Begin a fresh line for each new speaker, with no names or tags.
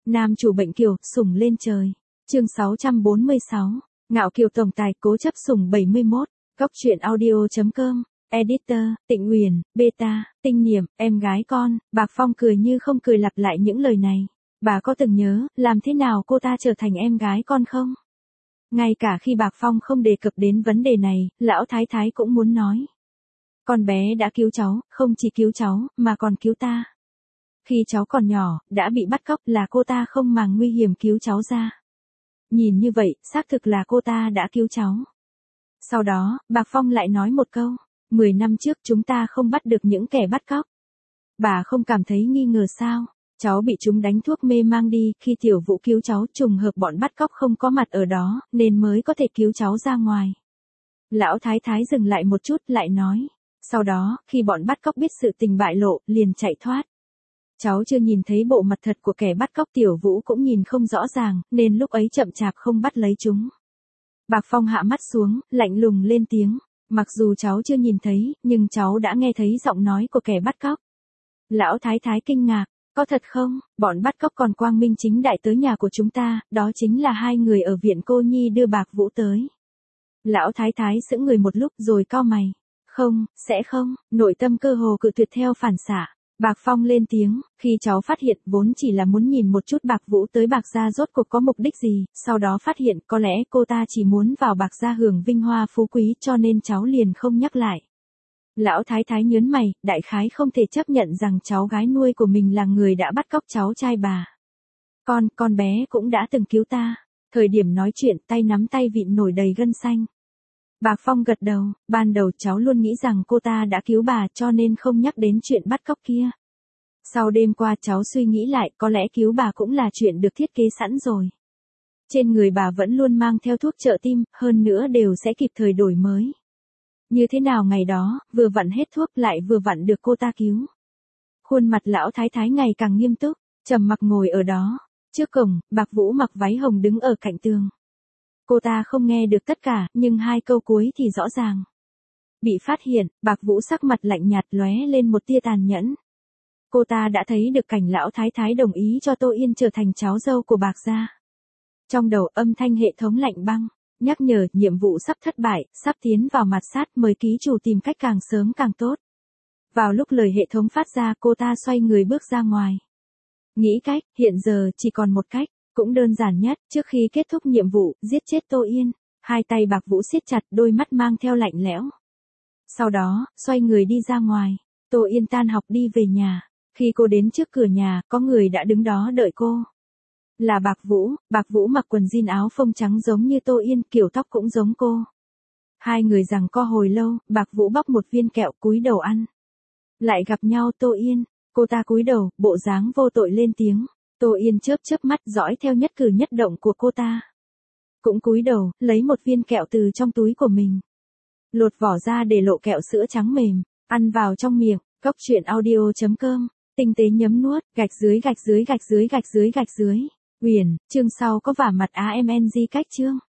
Nam chủ bệnh kiều, sủng lên trời. Chương 646. Ngạo kiều tổng tài cố chấp sủng 71. Góc truyện audio.com. Editor, Tịnh Uyển, Beta, Tinh Niệm, em gái con. Bạc Phong cười như không cười lặp lại những lời này. Bà có từng nhớ, làm thế nào cô ta trở thành em gái con không? Ngay cả khi Bạc Phong không đề cập đến vấn đề này, lão thái thái cũng muốn nói. Con bé đã cứu cháu, không chỉ cứu cháu, mà còn cứu ta. Khi cháu còn nhỏ, đã bị bắt cóc là cô ta không màng nguy hiểm cứu cháu ra. Nhìn như vậy, xác thực là cô ta đã cứu cháu. Sau đó, Bạc Phong lại nói một câu, 10 năm trước chúng ta không bắt được những kẻ bắt cóc. Bà không cảm thấy nghi ngờ sao? Cháu bị chúng đánh thuốc mê mang đi, khi Tiểu Vũ cứu cháu trùng hợp bọn bắt cóc không có mặt ở đó, nên mới có thể cứu cháu ra ngoài. Lão thái thái dừng lại một chút lại nói. Sau đó, khi bọn bắt cóc biết sự tình bại lộ, liền chạy thoát. Cháu chưa nhìn thấy bộ mặt thật của kẻ bắt cóc, Tiểu Vũ cũng nhìn không rõ ràng, nên lúc ấy chậm chạp không bắt lấy chúng. Bạc Phong hạ mắt xuống, lạnh lùng lên tiếng. Mặc dù cháu chưa nhìn thấy, nhưng cháu đã nghe thấy giọng nói của kẻ bắt cóc. Lão thái thái kinh ngạc. Có thật không? Bọn bắt cóc còn quang minh chính đại tới nhà của chúng ta, đó chính là hai người ở viện cô nhi đưa Bạc Vũ tới. Lão thái thái sững người một lúc rồi cau mày. Không, sẽ không, nội tâm cơ hồ cự tuyệt theo phản xạ. Bạc Phong lên tiếng, khi cháu phát hiện vốn chỉ là muốn nhìn một chút Bạc Vũ tới Bạc gia rốt cuộc có mục đích gì, sau đó phát hiện có lẽ cô ta chỉ muốn vào Bạc gia hưởng vinh hoa phú quý cho nên cháu liền không nhắc lại. Lão thái thái nhớn mày, đại khái không thể chấp nhận rằng cháu gái nuôi của mình là người đã bắt cóc cháu trai bà. Con bé cũng đã từng cứu ta. Thời điểm nói chuyện tay nắm tay vịn nổi đầy gân xanh. Bạc Phong gật đầu, ban đầu cháu luôn nghĩ rằng cô ta đã cứu bà cho nên không nhắc đến chuyện bắt cóc kia. Sau đêm qua cháu suy nghĩ lại có lẽ cứu bà cũng là chuyện được thiết kế sẵn rồi. Trên người bà vẫn luôn mang theo thuốc trợ tim, hơn nữa đều sẽ kịp thời đổi mới. Như thế nào ngày đó, vừa vặn hết thuốc lại vừa vặn được cô ta cứu. Khuôn mặt lão thái thái ngày càng nghiêm túc, trầm mặc ngồi ở đó. Trước cổng, Bạc Vũ mặc váy hồng đứng ở cạnh tường. Cô ta không nghe được tất cả, nhưng hai câu cuối thì rõ ràng. Bị phát hiện, Bạc Vũ sắc mặt lạnh nhạt lóe lên một tia tàn nhẫn. Cô ta đã thấy được cảnh lão thái thái đồng ý cho Tô Yên trở thành cháu dâu của Bạc gia. Trong đầu âm thanh hệ thống lạnh băng, nhắc nhở nhiệm vụ sắp thất bại, sắp tiến vào mặt sát, mời ký chủ tìm cách càng sớm càng tốt. Vào lúc lời hệ thống phát ra, cô ta xoay người bước ra ngoài. Nghĩ cách, hiện giờ chỉ còn một cách, cũng đơn giản nhất, trước khi kết thúc nhiệm vụ, giết chết Tô Yên. Hai tay Bạc Vũ siết chặt, đôi mắt mang theo lạnh lẽo. Sau đó, xoay người đi ra ngoài. Tô Yên tan học đi về nhà. Khi cô đến trước cửa nhà, có người đã đứng đó đợi cô. Là Bạc Vũ mặc quần jean áo phông trắng giống như Tô Yên, kiểu tóc cũng giống cô. Hai người giằng co hồi lâu, Bạc Vũ bóc một viên kẹo cúi đầu ăn. Lại gặp nhau Tô Yên, cô ta cúi đầu, bộ dáng vô tội lên tiếng. Tô Yên chớp chớp mắt dõi theo nhất cử nhất động của cô ta. Cũng cúi đầu, lấy một viên kẹo từ trong túi của mình. Lột vỏ ra để lộ kẹo sữa trắng mềm, ăn vào trong miệng. Góc truyện audio.com, tinh tế nhấm nuốt, gạch dưới. Uyển, chương sau có vả mặt AMNG cách chương.